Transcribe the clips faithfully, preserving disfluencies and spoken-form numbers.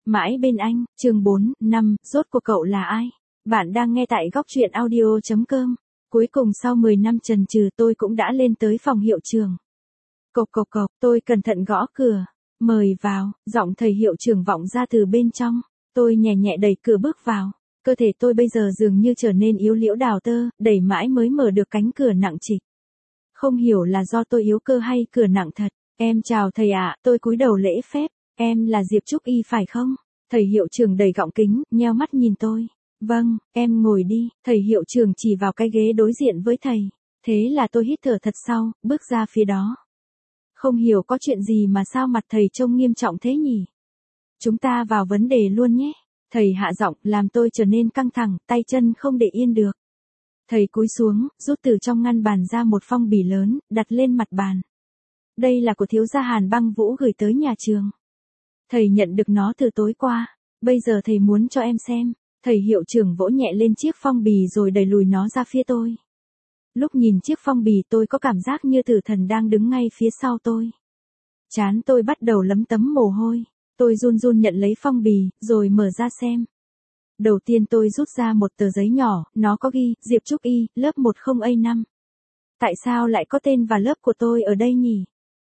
Mãi bên anh, chương bốn, năm, rốt cuộc cậu là ai? Bạn đang nghe tại góc truyện audio chấm com. Cuối cùng sau mười năm chần chừ tôi cũng đã lên tới phòng hiệu trưởng. Cộc cộc cộc, tôi cẩn thận gõ cửa. Mời vào, giọng thầy hiệu trưởng vọng ra từ bên trong. Tôi nhẹ nhẹ đẩy cửa bước vào. Cơ thể tôi bây giờ dường như trở nên yếu liễu đào tơ, đẩy mãi mới mở được cánh cửa nặng trịch. Không hiểu là do tôi yếu cơ hay cửa nặng thật. Em chào thầy ạ, tôi cúi đầu lễ phép. Em là Diệp Trúc Y phải không? Thầy hiệu trưởng đầy gọng kính, nheo mắt nhìn tôi. Vâng, em ngồi đi. Thầy hiệu trưởng chỉ vào cái ghế đối diện với thầy. Thế là tôi hít thở thật sâu, bước ra phía đó. Không hiểu có chuyện gì mà sao mặt thầy trông nghiêm trọng thế nhỉ? Chúng ta vào vấn đề luôn nhé. Thầy hạ giọng làm tôi trở nên căng thẳng, tay chân không để yên được. Thầy cúi xuống, rút từ trong ngăn bàn ra một phong bì lớn, đặt lên mặt bàn. Đây là của thiếu gia Hàn Băng Vũ gửi tới nhà trường. Thầy nhận được nó từ tối qua. Bây giờ thầy muốn cho em xem. Thầy hiệu trưởng vỗ nhẹ lên chiếc phong bì rồi đẩy lùi nó ra phía tôi. Lúc nhìn chiếc phong bì tôi có cảm giác như tử thần đang đứng ngay phía sau tôi. Trán tôi bắt đầu lấm tấm mồ hôi. Tôi run run nhận lấy phong bì, rồi mở ra xem. Đầu tiên tôi rút ra một tờ giấy nhỏ, nó có ghi, Diệp Trúc Y, lớp một không A năm. Tại sao lại có tên và lớp của tôi ở đây nhỉ?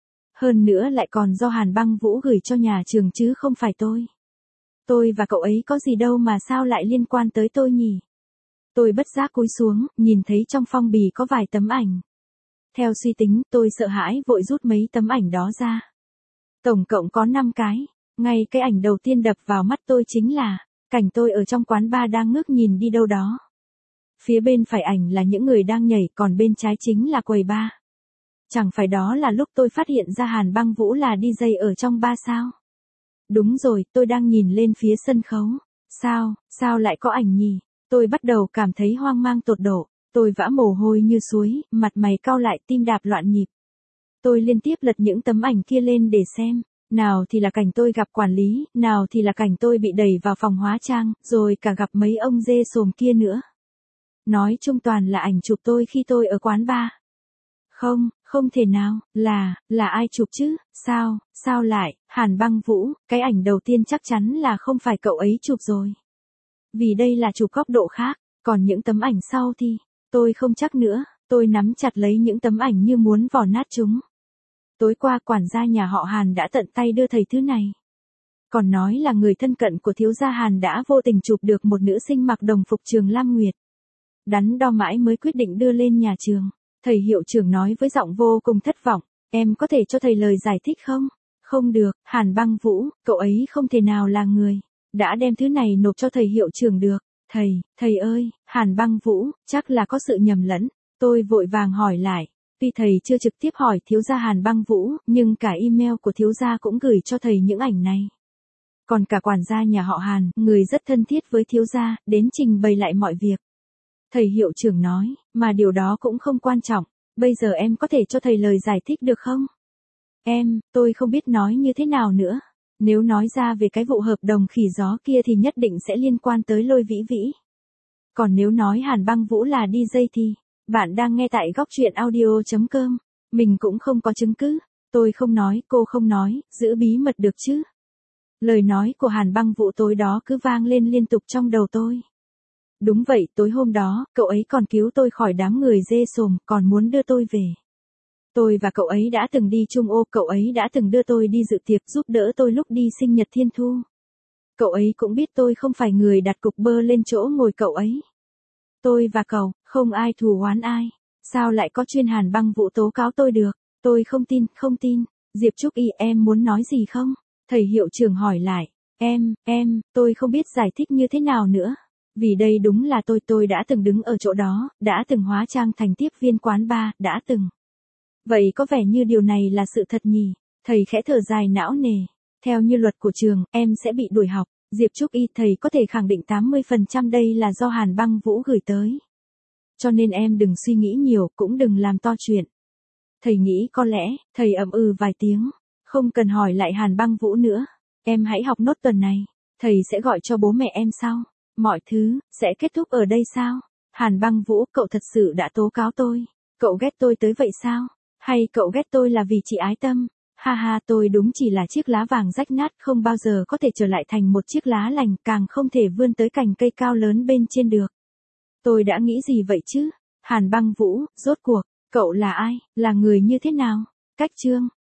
Hơn nữa lại còn do Hàn Băng Vũ gửi cho nhà trường chứ không phải tôi. Tôi và cậu ấy có gì đâu mà sao lại liên quan tới tôi nhỉ? Tôi bất giác cúi xuống, nhìn thấy trong phong bì có vài tấm ảnh. Theo suy tính, tôi sợ hãi vội rút mấy tấm ảnh đó ra. Tổng cộng có năm cái. Ngay cái ảnh đầu tiên đập vào mắt tôi chính là cảnh tôi ở trong quán bar đang ngước nhìn đi đâu đó. Phía bên phải ảnh là những người đang nhảy, còn bên trái chính là quầy bar. Chẳng phải đó là lúc tôi phát hiện ra Hàn Băng Vũ là đi jay ở trong bar sao? Đúng rồi, tôi đang nhìn lên phía sân khấu. Sao, sao lại có ảnh nhỉ? Tôi bắt đầu cảm thấy hoang mang tột độ. Tôi vã mồ hôi như suối, mặt mày cau lại, tim đạp loạn nhịp. Tôi liên tiếp lật những tấm ảnh kia lên để xem. Nào thì là cảnh tôi gặp quản lý, nào thì là cảnh tôi bị đẩy vào phòng hóa trang, rồi cả gặp mấy ông dê xồm kia nữa. Nói chung toàn là ảnh chụp tôi khi tôi ở quán bar. Không, không thể nào, là, là ai chụp chứ, sao, sao lại, Hàn Băng Vũ, cái ảnh đầu tiên chắc chắn là không phải cậu ấy chụp rồi. Vì đây là chụp góc độ khác, còn những tấm ảnh sau thì, tôi không chắc nữa, tôi nắm chặt lấy những tấm ảnh như muốn vò nát chúng. Tối qua quản gia nhà họ Hàn đã tận tay đưa thầy thứ này. Còn nói là người thân cận của thiếu gia Hàn đã vô tình chụp được một nữ sinh mặc đồng phục trường Lam Nguyệt. Đắn đo mãi mới quyết định đưa lên nhà trường. Thầy hiệu trưởng nói với giọng vô cùng thất vọng, em có thể cho thầy lời giải thích không? Không được, Hàn Băng Vũ, cậu ấy không thể nào là người đã đem thứ này nộp cho thầy hiệu trưởng được. Thầy, thầy ơi, Hàn Băng Vũ, chắc là có sự nhầm lẫn. Tôi vội vàng hỏi lại. Tuy thầy chưa trực tiếp hỏi thiếu gia Hàn Băng Vũ, nhưng cả email của thiếu gia cũng gửi cho thầy những ảnh này. Còn cả quản gia nhà họ Hàn, người rất thân thiết với thiếu gia, đến trình bày lại mọi việc. Thầy hiệu trưởng nói, mà điều đó cũng không quan trọng, bây giờ em có thể cho thầy lời giải thích được không? Em, tôi không biết nói như thế nào nữa. Nếu nói ra về cái vụ hợp đồng khỉ gió kia thì nhất định sẽ liên quan tới Lôi Vĩ Vĩ. Còn nếu nói Hàn Băng Vũ là đi jay thì, bạn đang nghe tại góc truyện audio chấm com. Mình cũng không có chứng cứ. Tôi không nói, cô không nói, giữ bí mật được chứ. Lời nói của Hàn Băng Vũ tối đó cứ vang lên liên tục trong đầu tôi. Đúng vậy, tối hôm đó, cậu ấy còn cứu tôi khỏi đám người dê xồm, còn muốn đưa tôi về. Tôi và cậu ấy đã từng đi chung ô, cậu ấy đã từng đưa tôi đi dự tiệc giúp đỡ tôi lúc đi sinh nhật Thiên Thu. Cậu ấy cũng biết tôi không phải người đặt cục bơ lên chỗ ngồi cậu ấy. Tôi và cậu, không ai thù oán ai. Sao lại có chuyên Hàn Băng Vũ tố cáo tôi được? Tôi không tin, không tin. Diệp Trúc Y, em muốn nói gì không? Thầy hiệu trưởng hỏi lại. Em, em, tôi không biết giải thích như thế nào nữa. Vì đây đúng là tôi, tôi đã từng đứng ở chỗ đó, đã từng hóa trang thành tiếp viên quán bar, đã từng. Vậy có vẻ như điều này là sự thật nhỉ? Thầy khẽ thở dài não nề. Theo như luật của trường, em sẽ bị đuổi học. Diệp Trúc Y, thầy có thể khẳng định tám mươi phần trăm đây là do Hàn Băng Vũ gửi tới. Cho nên em đừng suy nghĩ nhiều, cũng đừng làm to chuyện. Thầy nghĩ có lẽ, thầy ậm ừ vài tiếng. Không cần hỏi lại Hàn Băng Vũ nữa. Em hãy học nốt tuần này. Thầy sẽ gọi cho bố mẹ em sau. Mọi thứ, sẽ kết thúc ở đây sao? Hàn Băng Vũ, cậu thật sự đã tố cáo tôi. Cậu ghét tôi tới vậy sao? Hay cậu ghét tôi là vì chị ái tâm? Ha ha, tôi đúng chỉ là chiếc lá vàng rách nát, không bao giờ có thể trở lại thành một chiếc lá lành, càng không thể vươn tới cành cây cao lớn bên trên được. Tôi đã nghĩ gì vậy chứ? Hàn Băng Vũ, rốt cuộc, cậu là ai, là người như thế nào? Cách chương